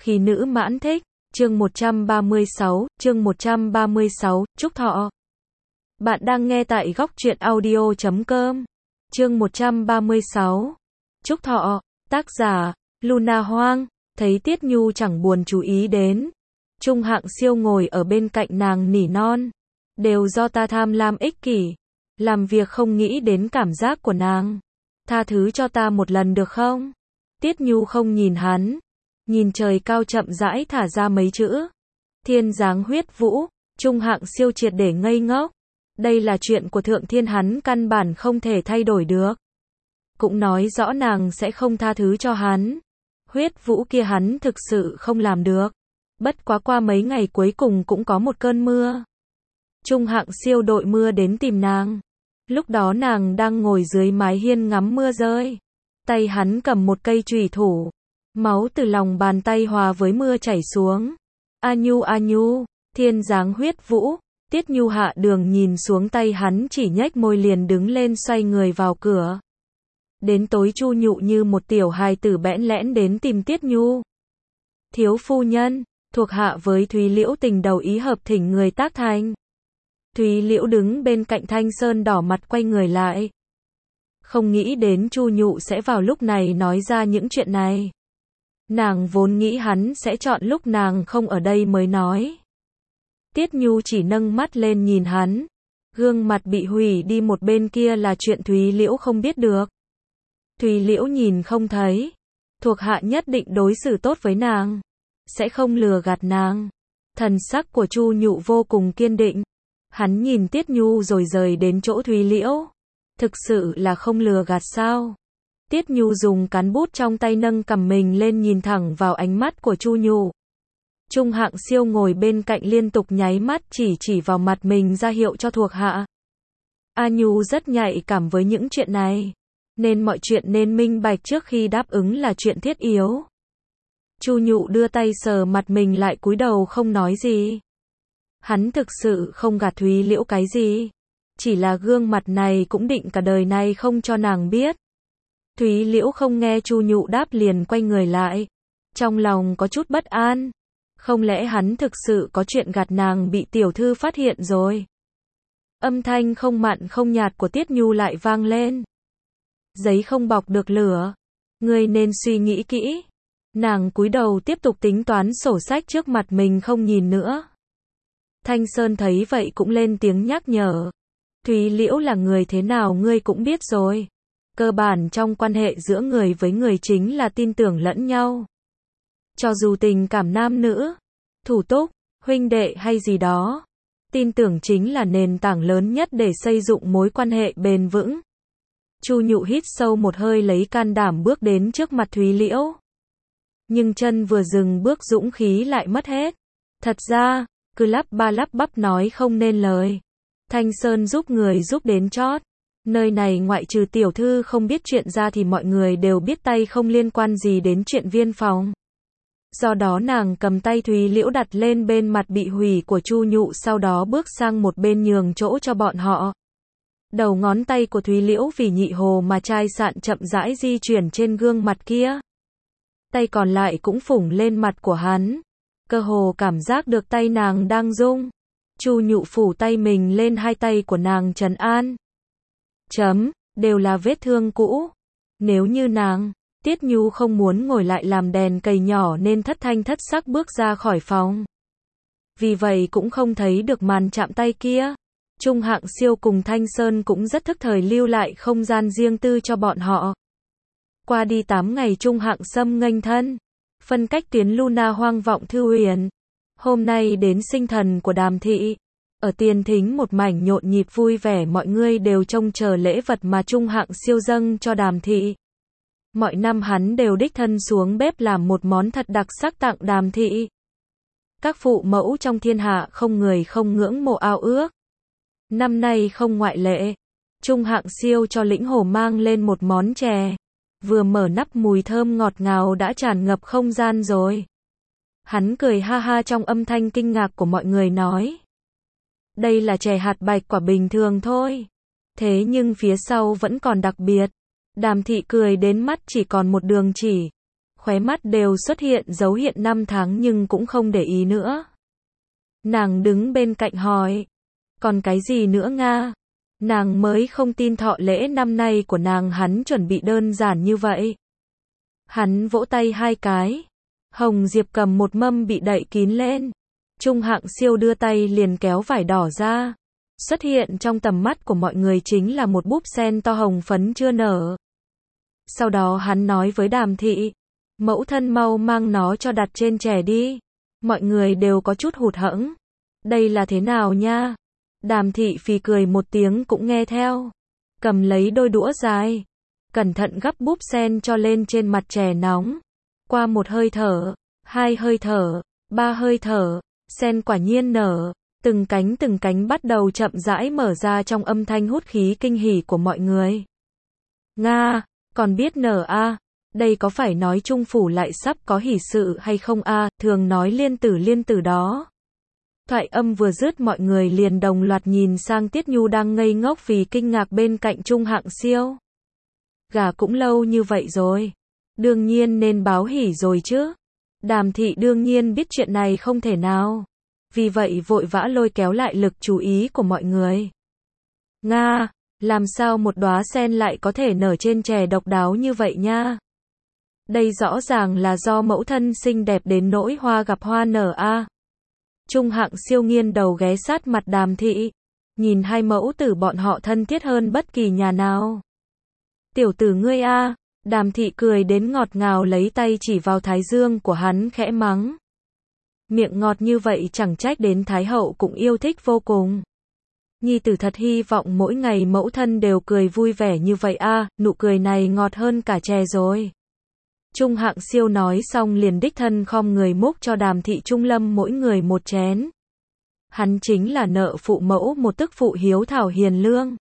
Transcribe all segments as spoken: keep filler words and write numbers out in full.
Khi nữ mãn thích, chương một trăm ba mươi sáu, chương một trăm ba mươi sáu, chúc thọ. Bạn đang nghe tại góc truyện audio chấm com. Chương một trăm ba mươi sáu. Chúc thọ, tác giả, Luna Hoang, thấy Tiết Nhu chẳng buồn chú ý đến. Trung Hạng Siêu ngồi ở bên cạnh nàng nỉ non. Đều do ta tham lam ích kỷ. Làm việc không nghĩ đến cảm giác của nàng. Tha thứ cho ta một lần được không? Tiết Nhu không nhìn hắn. Nhìn trời cao chậm rãi thả ra mấy chữ. Thiên giáng huyết vũ, Trung Hạng Siêu triệt để ngây ngốc. Đây là chuyện của thượng thiên, hắn căn bản không thể thay đổi được. Cũng nói rõ nàng sẽ không tha thứ cho hắn. Huyết vũ kia hắn thực sự không làm được. Bất quá qua mấy ngày cuối cùng cũng có một cơn mưa. Trung Hạng Siêu đội mưa đến tìm nàng. Lúc đó nàng đang ngồi dưới mái hiên ngắm mưa rơi. Tay hắn cầm một cây chùy thủ. Máu từ lòng bàn tay hòa với mưa chảy xuống. A Nhu A Nhu, thiên giáng huyết vũ. Tiết Nhu hạ đường nhìn xuống tay hắn, chỉ nhếch môi liền đứng lên xoay người vào cửa. Đến tối Chu Nhụ như một tiểu hài tử bẽn lẽn đến tìm Tiết Nhu. Thiếu phu nhân, thuộc hạ với Thúy Liễu tình đầu ý hợp thỉnh người tác thành. Thúy Liễu đứng bên cạnh Thanh Sơn đỏ mặt quay người lại. Không nghĩ đến Chu Nhụ sẽ vào lúc này nói ra những chuyện này. Nàng vốn nghĩ hắn sẽ chọn lúc nàng không ở đây mới nói. Tiết Nhu chỉ nâng mắt lên nhìn hắn. Gương mặt bị hủy đi một bên kia là chuyện Thúy Liễu không biết được. Thúy Liễu nhìn không thấy. Thuộc hạ nhất định đối xử tốt với nàng. Sẽ không lừa gạt nàng. Thần sắc của Chu Nhụ vô cùng kiên định. Hắn nhìn Tiết Nhu rồi rời đến chỗ Thúy Liễu. Thực sự là không lừa gạt sao? Tiết Nhu dùng cán bút trong tay nâng cằm mình lên nhìn thẳng vào ánh mắt của Chu Nhụ. Trung Hạng Siêu ngồi bên cạnh liên tục nháy mắt chỉ chỉ vào mặt mình ra hiệu cho thuộc hạ. A Nhu rất nhạy cảm với những chuyện này. Nên mọi chuyện nên minh bạch trước khi đáp ứng là chuyện thiết yếu. Chu Nhụ đưa tay sờ mặt mình lại cúi đầu không nói gì. Hắn thực sự không gạt Thúy Liễu cái gì. Chỉ là gương mặt này cũng định cả đời này không cho nàng biết. Thúy Liễu không nghe Chu Nhụ đáp liền quay người lại. Trong lòng có chút bất an. Không lẽ hắn thực sự có chuyện gạt nàng bị tiểu thư phát hiện rồi? Âm thanh không mặn không nhạt của Tiết Nhu lại vang lên. Giấy không bọc được lửa. Ngươi nên suy nghĩ kỹ. Nàng cúi đầu tiếp tục tính toán sổ sách trước mặt mình không nhìn nữa. Thanh Sơn thấy vậy cũng lên tiếng nhắc nhở. Thúy Liễu là người thế nào ngươi cũng biết rồi. Cơ bản trong quan hệ giữa người với người chính là tin tưởng lẫn nhau. Cho dù tình cảm nam nữ, thủ túc, huynh đệ hay gì đó. Tin tưởng chính là nền tảng lớn nhất để xây dựng mối quan hệ bền vững. Chu Nhụ hít sâu một hơi lấy can đảm bước đến trước mặt Thúy Liễu. Nhưng chân vừa dừng bước dũng khí lại mất hết. Thật ra, cứ lắp ba lắp bắp nói không nên lời. Thanh Sơn giúp người giúp đến chót. Nơi này ngoại trừ tiểu thư không biết chuyện ra thì mọi người đều biết tay không liên quan gì đến chuyện viên phòng. Do đó nàng cầm tay Thúy Liễu đặt lên bên mặt bị hủy của Chu Nhụ, sau đó bước sang một bên nhường chỗ cho bọn họ. Đầu ngón tay của Thúy Liễu vì nhị hồ mà chai sạn chậm rãi di chuyển trên gương mặt kia. Tay còn lại cũng phủng lên mặt của hắn. Cơ hồ cảm giác được tay nàng đang rung. Chu Nhụ phủ tay mình lên hai tay của nàng trấn an. Chấm, đều là vết thương cũ. Nếu như nàng, Tiết Nhu không muốn ngồi lại làm đèn cầy nhỏ nên thất thanh thất sắc bước ra khỏi phòng. Vì vậy cũng không thấy được màn chạm tay kia. Trung Hạng Siêu cùng Thanh Sơn cũng rất thức thời lưu lại không gian riêng tư cho bọn họ. Qua đi tám ngày Trung Hạng Sâm nghênh thân. Phân cách tuyến Luna Hoang vọng Thư Huyền. Hôm nay đến sinh thần của Đàm Thị. Ở tiền thính một mảnh nhộn nhịp vui vẻ, mọi người đều trông chờ lễ vật mà Trung Hạng Siêu dâng cho Đàm Thị. Mọi năm hắn đều đích thân xuống bếp làm một món thật đặc sắc tặng Đàm Thị. Các phụ mẫu trong thiên hạ không người không ngưỡng mộ ao ước. Năm nay không ngoại lệ. Trung Hạng Siêu cho Lĩnh Hồ mang lên một món chè. Vừa mở nắp mùi thơm ngọt ngào đã tràn ngập không gian rồi. Hắn cười ha ha trong âm thanh kinh ngạc của mọi người nói. Đây là chè hạt bạch quả bình thường thôi. Thế nhưng phía sau vẫn còn đặc biệt. Đàm Thị cười đến mắt chỉ còn một đường chỉ. khóe mắt đều xuất hiện dấu hiện năm tháng nhưng cũng không để ý nữa. Nàng đứng bên cạnh hỏi, còn cái gì nữa Nga? Nàng mới không tin thọ lễ năm nay của nàng hắn chuẩn bị đơn giản như vậy. Hắn vỗ tay hai cái. Hồng Diệp cầm một mâm bị đậy kín lên. Trung Hạng Siêu đưa tay liền kéo vải đỏ ra. Xuất hiện trong tầm mắt của mọi người chính là một búp sen to hồng phấn chưa nở. Sau đó hắn nói với Đàm Thị, mẫu thân mau mang nó cho đặt trên chè đi. Mọi người đều có chút hụt hẫng. Đây là thế nào nha? Đàm Thị phì cười một tiếng cũng nghe theo. Cầm lấy đôi đũa dài. Cẩn thận gắp búp sen cho lên trên mặt chè nóng. Qua một hơi thở, hai hơi thở, ba hơi thở, sen quả nhiên nở. Từng cánh từng cánh bắt đầu chậm rãi mở ra trong âm thanh hút khí kinh hỉ của mọi người. Nga, còn biết nở a? À? Đây có phải nói Trung phủ lại sắp có hỷ sự hay không a? À? Thường nói liên tử liên tử đó. Thoại âm vừa dứt mọi người liền đồng loạt nhìn sang Tiết Nhu đang ngây ngốc vì kinh ngạc bên cạnh Trung Hạng Siêu. Gả cũng lâu như vậy rồi. Đương nhiên nên báo hỉ rồi chứ. Đàm Thị đương nhiên biết chuyện này không thể nào. Vì vậy vội vã lôi kéo lại lực chú ý của mọi người. Nga, làm sao một đóa sen lại có thể nở trên chè độc đáo như vậy nha? Đây rõ ràng là do mẫu thân xinh đẹp đến nỗi hoa gặp hoa nở a. À. Trung Hạng Siêu nghiêng đầu ghé sát mặt Đàm Thị, nhìn hai mẫu tử bọn họ thân thiết hơn bất kỳ nhà nào. Tiểu tử ngươi a, à. Đàm Thị cười đến ngọt ngào lấy tay chỉ vào thái dương của hắn khẽ mắng. Miệng ngọt như vậy chẳng trách đến Thái Hậu cũng yêu thích vô cùng. Nhi tử thật hy vọng mỗi ngày mẫu thân đều cười vui vẻ như vậy a, à, nụ cười này ngọt hơn cả chè rồi. Trung Hạng Siêu nói xong liền đích thân khom người múc cho Đàm Thị Trung Lâm mỗi người một chén. Hắn chính là nợ phụ mẫu một tức phụ hiếu thảo hiền lương.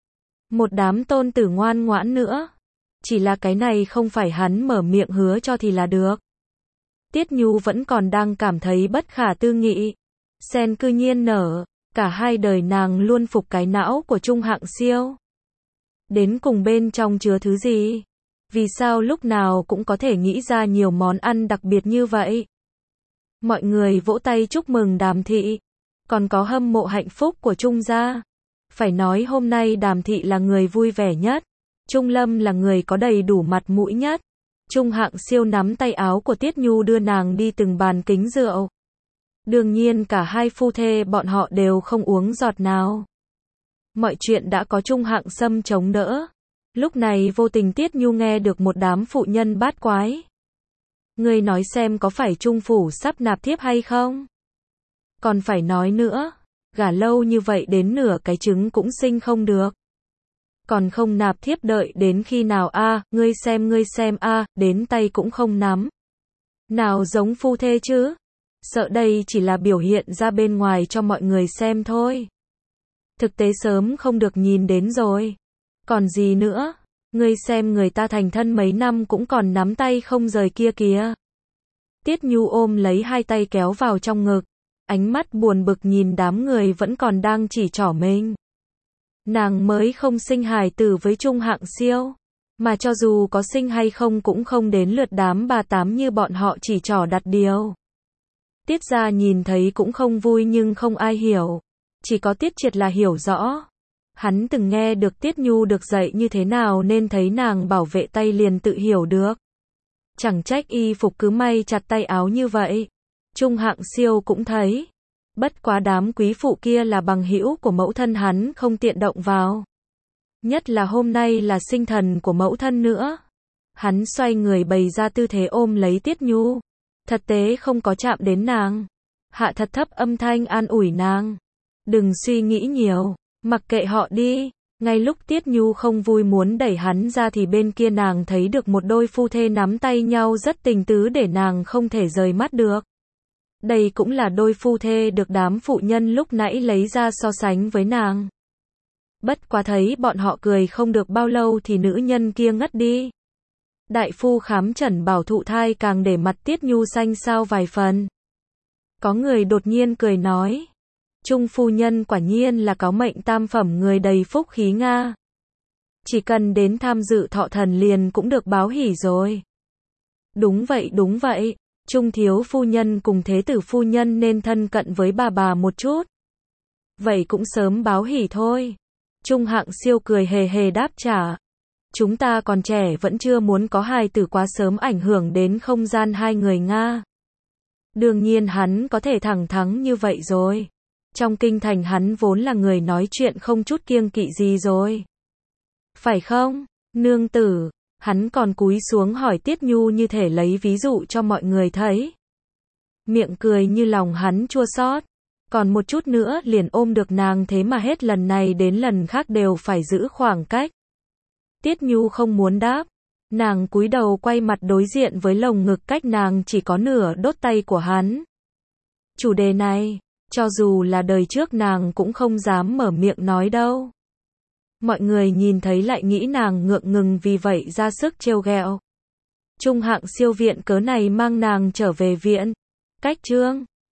Một đám tôn tử ngoan ngoãn nữa. Chỉ là cái này không phải hắn mở miệng hứa cho thì là được. Tiết Nhu vẫn còn đang cảm thấy bất khả tư nghị. Sen cư nhiên nở, cả hai đời nàng luôn phục cái não của Trung Hạng Siêu. Đến cùng bên trong chứa thứ gì? Vì sao lúc nào cũng có thể nghĩ ra nhiều món ăn đặc biệt như vậy? Mọi người vỗ tay chúc mừng Đàm Thị. Còn có hâm mộ hạnh phúc của Trung gia. Phải nói hôm nay Đàm Thị là người vui vẻ nhất. Trung Lâm là người có đầy đủ mặt mũi nhất. Trung Hạng Siêu nắm tay áo của Tiết Nhu đưa nàng đi từng bàn kính rượu. Đương nhiên cả hai phu thê bọn họ đều không uống giọt nào. Mọi chuyện đã có Trung Hạng Sâm chống đỡ. Lúc này vô tình Tiết Nhu nghe được một đám phụ nhân bát quái. Ngươi nói xem có phải Trung phủ sắp nạp thiếp hay không? Còn phải nói nữa, gả lâu như vậy đến nửa cái trứng cũng sinh không được. Còn không nạp thiếp đợi đến khi nào a, à, ngươi xem ngươi xem a, à, đến tay cũng không nắm. Nào giống phu thê chứ? Sợ đây chỉ là biểu hiện ra bên ngoài cho mọi người xem thôi. Thực tế sớm không được nhìn đến rồi. Còn gì nữa? Ngươi xem người ta thành thân mấy năm cũng còn nắm tay không rời kia kìa. Tiết Nhu ôm lấy hai tay kéo vào trong ngực. Ánh mắt buồn bực nhìn đám người vẫn còn đang chỉ trỏ mình. Nàng mới không sinh hài tử với Trung Hạng Siêu. Mà cho dù có sinh hay không cũng không đến lượt đám bà tám như bọn họ chỉ trỏ đặt điều. Tiết gia nhìn thấy cũng không vui nhưng không ai hiểu. Chỉ có Tiết Triệt là hiểu rõ. Hắn từng nghe được Tiết Nhu được dạy như thế nào nên thấy nàng bảo vệ tay liền tự hiểu được. Chẳng trách y phục cứ may chặt tay áo như vậy. Trung Hạng Siêu cũng thấy. Bất quá đám quý phụ kia là bằng hữu của mẫu thân hắn không tiện động vào. Nhất là hôm nay là sinh thần của mẫu thân nữa. Hắn xoay người bày ra tư thế ôm lấy Tiết Nhu. Thật tế không có chạm đến nàng. Hạ thật thấp âm thanh an ủi nàng. Đừng suy nghĩ nhiều, mặc kệ họ đi. Ngay lúc Tiết Nhu không vui muốn đẩy hắn ra thì bên kia nàng thấy được một đôi phu thê nắm tay nhau rất tình tứ để nàng không thể rời mắt được. Đây cũng là đôi phu thê được đám phụ nhân lúc nãy lấy ra so sánh với nàng. Bất quá thấy bọn họ cười không được bao lâu thì nữ nhân kia ngất đi. Đại phu khám chẩn bảo thụ thai càng để mặt Tiết Nhu xanh xao vài phần. Có người đột nhiên cười nói. Trung phu nhân quả nhiên là có mệnh tam phẩm người đầy phúc khí Nga. Chỉ cần đến tham dự thọ thần liền cũng được báo hỉ rồi. Đúng vậy đúng vậy, Trung thiếu phu nhân cùng thế tử phu nhân nên thân cận với bà bà một chút. Vậy cũng sớm báo hỉ thôi. Trung Hạng Siêu cười hề hề đáp trả. Chúng ta còn trẻ vẫn chưa muốn có hài tử quá sớm ảnh hưởng đến không gian hai người Nga. Đương nhiên hắn có thể thẳng thắn như vậy rồi. Trong kinh thành hắn vốn là người nói chuyện không chút kiêng kỵ gì rồi. Phải không, nương tử? Hắn còn cúi xuống hỏi Tiết Nhu như thể lấy ví dụ cho mọi người thấy. Miệng cười như lòng hắn chua xót. Còn một chút nữa liền ôm được nàng, thế mà hết lần này đến lần khác đều phải giữ khoảng cách. Tiết Nhu không muốn đáp. Nàng cúi đầu quay mặt đối diện với lồng ngực cách nàng chỉ có nửa đốt tay của hắn. Chủ đề này, cho dù là đời trước nàng cũng không dám mở miệng nói đâu. Mọi người nhìn thấy lại nghĩ nàng ngượng ngừng vì vậy ra sức trêu ghẹo. Trung Hạng Siêu viện cớ này mang nàng trở về viện. Cách chương